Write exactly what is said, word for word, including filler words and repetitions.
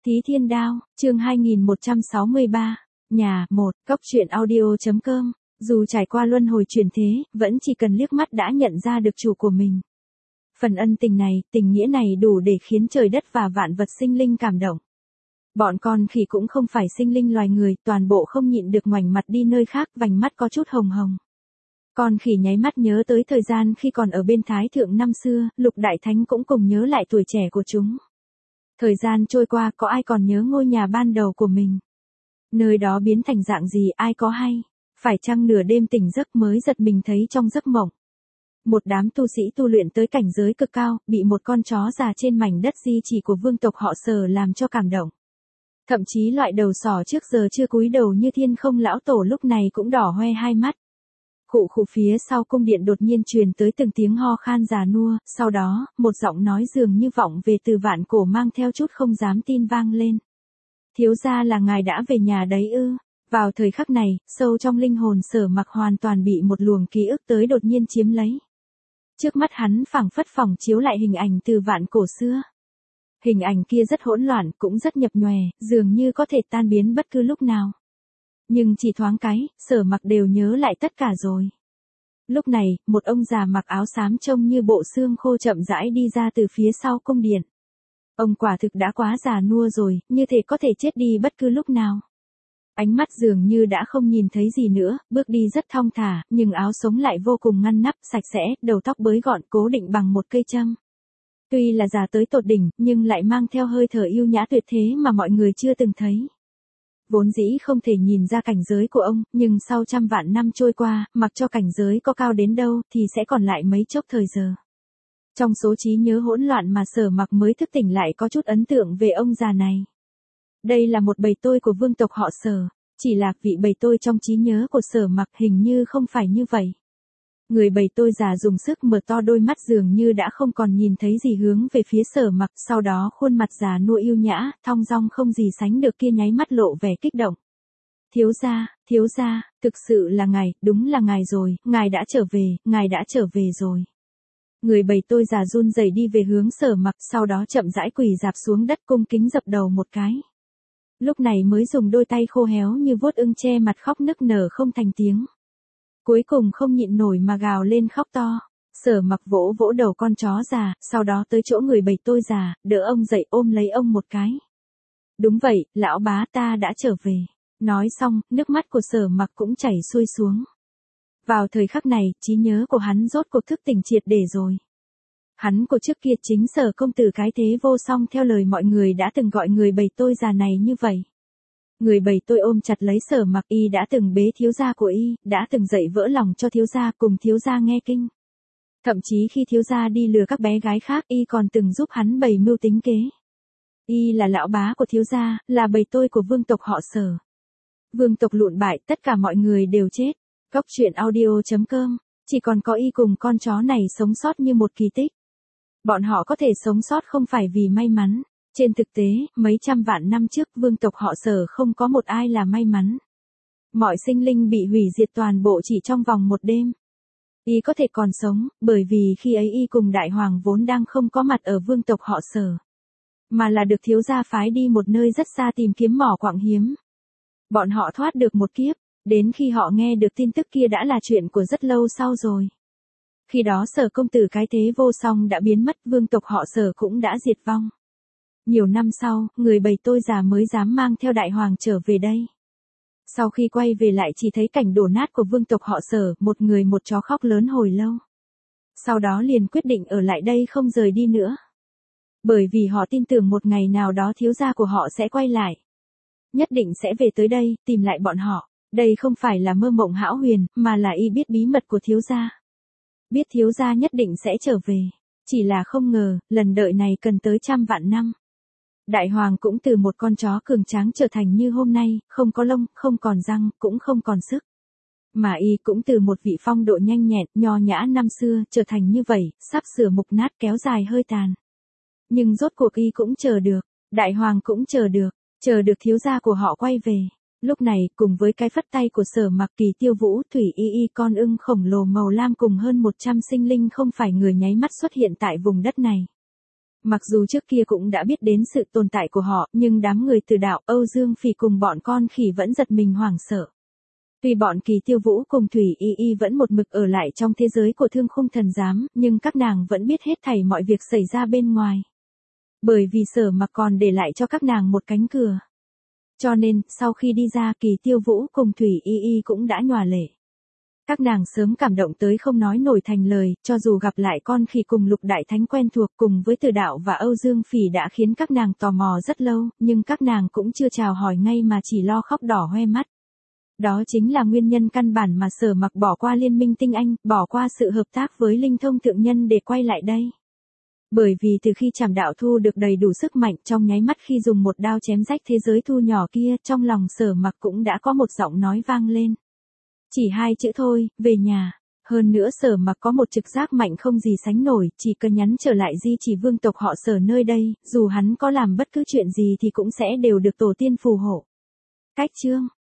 Thí Thiên Đao, chương hai nghìn một trăm sáu mươi ba, nhà, một, cốc truyện audio.com, dù trải qua luân hồi chuyển thế, vẫn chỉ cần liếc mắt đã nhận ra được chủ của mình. Phần ân tình này, tình nghĩa này đủ để khiến trời đất và vạn vật sinh linh cảm động. Bọn con khỉ cũng không phải sinh linh loài người, toàn bộ không nhịn được ngoảnh mặt đi nơi khác, vành mắt có chút hồng hồng. Con khỉ nháy mắt nhớ tới thời gian khi còn ở bên Thái Thượng năm xưa, Lục Đại Thánh cũng cùng nhớ lại tuổi trẻ của chúng. Thời gian trôi qua, có ai còn nhớ ngôi nhà ban đầu của mình? Nơi đó biến thành dạng gì ai có hay? Phải chăng nửa đêm tỉnh giấc mới giật mình thấy trong giấc mộng? Một đám tu sĩ tu luyện tới cảnh giới cực cao, bị một con chó già trên mảnh đất di chỉ của vương tộc họ Sở làm cho cảm động. Thậm chí loại đầu sỏ trước giờ chưa cúi đầu như Thiên Không lão tổ lúc này cũng đỏ hoe hai mắt. Khụ khụ phía sau cung điện đột nhiên truyền tới từng tiếng ho khan già nua, sau đó, một giọng nói dường như vọng về từ vạn cổ mang theo chút không dám tin vang lên. Thiếu gia là ngài đã về nhà đấy ư? Vào thời khắc này, sâu trong linh hồn Sở Mặc hoàn toàn bị một luồng ký ức tới đột nhiên chiếm lấy. Trước mắt hắn phảng phất phỏng chiếu lại hình ảnh từ vạn cổ xưa. Hình ảnh kia rất hỗn loạn, cũng rất nhập nhòe, dường như có thể tan biến bất cứ lúc nào. Nhưng chỉ thoáng cái, Sở Mặc đều nhớ lại tất cả rồi. Lúc này, một ông già mặc áo xám trông như bộ xương khô chậm rãi đi ra từ phía sau cung điện. Ông quả thực đã quá già nua rồi, như thể có thể chết đi bất cứ lúc nào. Ánh mắt dường như đã không nhìn thấy gì nữa, bước đi rất thong thả, nhưng áo sống lại vô cùng ngăn nắp, sạch sẽ, đầu tóc bới gọn cố định bằng một cây châm. Tuy là già tới tột đỉnh, nhưng lại mang theo hơi thở yêu nhã tuyệt thế mà mọi người chưa từng thấy. Vốn dĩ không thể nhìn ra cảnh giới của ông, nhưng sau trăm vạn năm trôi qua, mặc cho cảnh giới có cao đến đâu, thì sẽ còn lại mấy chốc thời giờ. Trong số trí nhớ hỗn loạn mà Sở Mặc mới thức tỉnh lại có chút ấn tượng về ông già này. Đây là một bầy tôi của vương tộc họ Sở, chỉ là vị bầy tôi trong trí nhớ của Sở Mặc hình như không phải như vậy. Người bầy tôi già dùng sức mở to đôi mắt dường như đã không còn nhìn thấy gì hướng về phía Sở Mặc, sau đó khuôn mặt già nua yêu nhã, thong dong không gì sánh được kia nháy mắt lộ vẻ kích động. Thiếu gia, thiếu gia, thực sự là ngài, đúng là ngài rồi, ngài đã trở về, ngài đã trở về rồi. Người bầy tôi già run rẩy đi về hướng Sở Mặc, sau đó chậm rãi quỳ rạp xuống đất cung kính dập đầu một cái. Lúc này mới dùng đôi tay khô héo như vuốt ưng che mặt khóc nức nở không thành tiếng. Cuối cùng không nhịn nổi mà gào lên khóc to. Sở Mặc vỗ vỗ đầu con chó già, sau đó tới chỗ người bầy tôi già, đỡ ông dậy ôm lấy ông một cái. Đúng vậy, lão bá ta đã trở về. Nói xong, nước mắt của Sở Mặc cũng chảy xuôi xuống. Vào thời khắc này, trí nhớ của hắn rốt cuộc thức tỉnh triệt để rồi. Hắn của trước kia chính Sở công tử cái thế vô song theo lời mọi người đã từng gọi người bầy tôi già này như vậy. Người bầy tôi ôm chặt lấy Sở Mặc, y đã từng bế thiếu gia của y, đã từng dạy vỡ lòng cho thiếu gia cùng thiếu gia nghe kinh. Thậm chí khi thiếu gia đi lừa các bé gái khác y còn từng giúp hắn bày mưu tính kế. Y là lão bá của thiếu gia, là bầy tôi của vương tộc họ Sở. Vương tộc lụn bại, tất cả mọi người đều chết. Cốc truyện audio.com, chỉ còn có y cùng con chó này sống sót như một kỳ tích. Bọn họ có thể sống sót không phải vì may mắn. Trên thực tế, mấy trăm vạn năm trước vương tộc họ Sở không có một ai là may mắn. Mọi sinh linh bị hủy diệt toàn bộ chỉ trong vòng một đêm. Y có thể còn sống, bởi vì khi ấy y cùng đại hoàng vốn đang không có mặt ở vương tộc họ Sở. Mà là được thiếu gia phái đi một nơi rất xa tìm kiếm mỏ quặng hiếm. Bọn họ thoát được một kiếp, đến khi họ nghe được tin tức kia đã là chuyện của rất lâu sau rồi. Khi đó Sở công tử cái thế vô song đã biến mất, vương tộc họ Sở cũng đã diệt vong. Nhiều năm sau, người bầy tôi già mới dám mang theo đại hoàng trở về đây. Sau khi quay về lại chỉ thấy cảnh đổ nát của vương tộc họ Sở, một người một chó khóc lớn hồi lâu. Sau đó liền quyết định ở lại đây không rời đi nữa. Bởi vì họ tin tưởng một ngày nào đó thiếu gia của họ sẽ quay lại. Nhất định sẽ về tới đây, tìm lại bọn họ. Đây không phải là mơ mộng hão huyền, mà là y biết bí mật của thiếu gia. Biết thiếu gia nhất định sẽ trở về. Chỉ là không ngờ, lần đợi này cần tới trăm vạn năm. Đại hoàng cũng từ một con chó cường tráng trở thành như hôm nay, không có lông, không còn răng, cũng không còn sức. Mà y cũng từ một vị phong độ nhanh nhẹn, nho nhã năm xưa, trở thành như vậy, sắp sửa mục nát kéo dài hơi tàn. Nhưng rốt cuộc y cũng chờ được, đại hoàng cũng chờ được, chờ được thiếu gia của họ quay về. Lúc này, cùng với cái phất tay của Sở Mặc, Kỳ Tiêu Vũ, Thủy Y Y con ưng khổng lồ màu lam cùng hơn một trăm sinh linh không phải người nháy mắt xuất hiện tại vùng đất này. Mặc dù trước kia cũng đã biết đến sự tồn tại của họ, nhưng đám người Từ Đạo, Âu Dương Phỉ cùng bọn con khỉ vẫn giật mình hoảng sợ. Tuy bọn Kỳ Tiêu Vũ cùng Thủy Y Y vẫn một mực ở lại trong thế giới của Thương Khung Thần Giám, nhưng các nàng vẫn biết hết thảy mọi việc xảy ra bên ngoài. Bởi vì Sở Mặc còn để lại cho các nàng một cánh cửa. Cho nên, sau khi đi ra, Kỳ Tiêu Vũ cùng Thủy Y Y cũng đã nhòa lệ. Các nàng sớm cảm động tới không nói nổi thành lời, cho dù gặp lại con khỉ cùng Lục Đại Thánh quen thuộc cùng với Từ Đạo và Âu Dương Phỉ đã khiến các nàng tò mò rất lâu, nhưng các nàng cũng chưa chào hỏi ngay mà chỉ lo khóc đỏ hoe mắt. Đó chính là nguyên nhân căn bản mà Sở Mặc bỏ qua Liên minh Tinh Anh, bỏ qua sự hợp tác với Linh Thông Thượng Nhân để quay lại đây. Bởi vì từ khi Trảm Đạo thu được đầy đủ sức mạnh, trong nháy mắt khi dùng một đao chém rách thế giới thu nhỏ kia, trong lòng Sở Mặc cũng đã có một giọng nói vang lên. Chỉ hai chữ thôi, về nhà. Hơn nữa Sở Mặc có một trực giác mạnh không gì sánh nổi, chỉ cần nhắn trở lại di chỉ vương tộc họ Sở nơi đây, dù hắn có làm bất cứ chuyện gì thì cũng sẽ đều được tổ tiên phù hộ. Cách chương